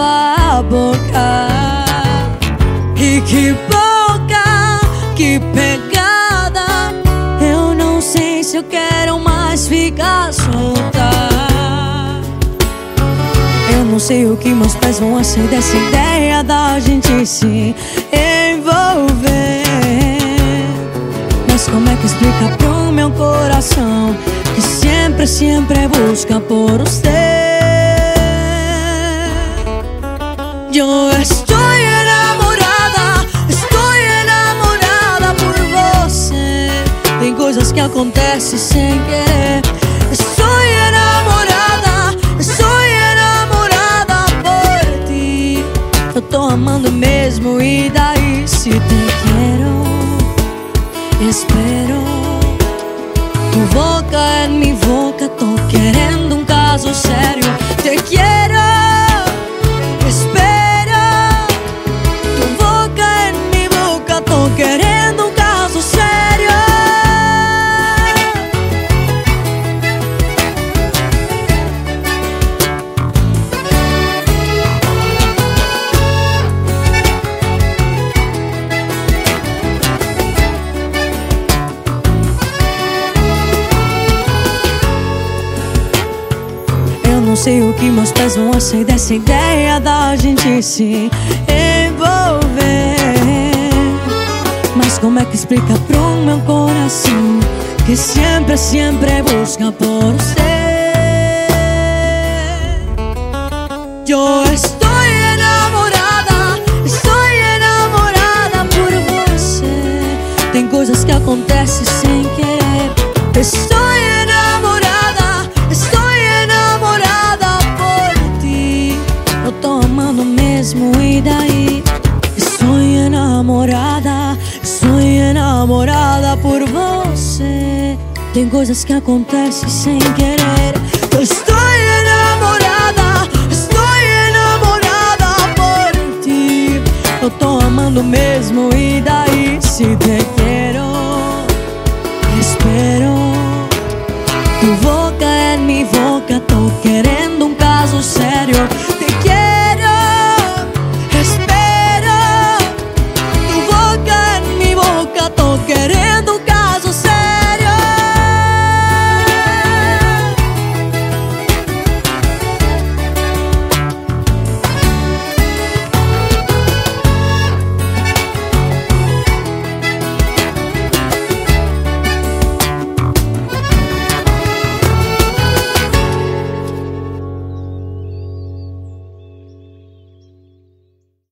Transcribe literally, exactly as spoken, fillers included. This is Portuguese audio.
tua boca. E que boca, que pegada. Eu não sei se eu quero mais ficar solta. Eu não sei o que meus pés vão achar dessa ideia da gente se envolver. Mas como é que explica pro meu coração que sempre, sempre busca por você? Eu estou enamorada, estou enamorada por você. Tem coisas que acontecem sem querer. Estou enamorada, estou enamorada por ti. Eu tô amando mesmo, e daí se te quero, espero. Tu boca en mi boca, tô querendo um caso sério. Te quero, espero. Tu boca en mi boca, tô querendo um caso sério. Não sei o que meus pés vão achar dessa ideia da gente se envolver. Mas como é que explica pro meu coração que sempre, sempre busca por você? Eu estou enamorada, estou enamorada por você. Tem coisas que acontecem sem querer. Estou enamorada, estou enamorada por ti. Eu tô amando mesmo, e daí? Estou enamorada, estou enamorada por você. Tem coisas que acontecem sem querer. Eu estou enamorada, estou enamorada por ti. Eu tô amando mesmo, e daí? Se te quero, espero. Tu boca en mi boca, tô querendo um caso sério.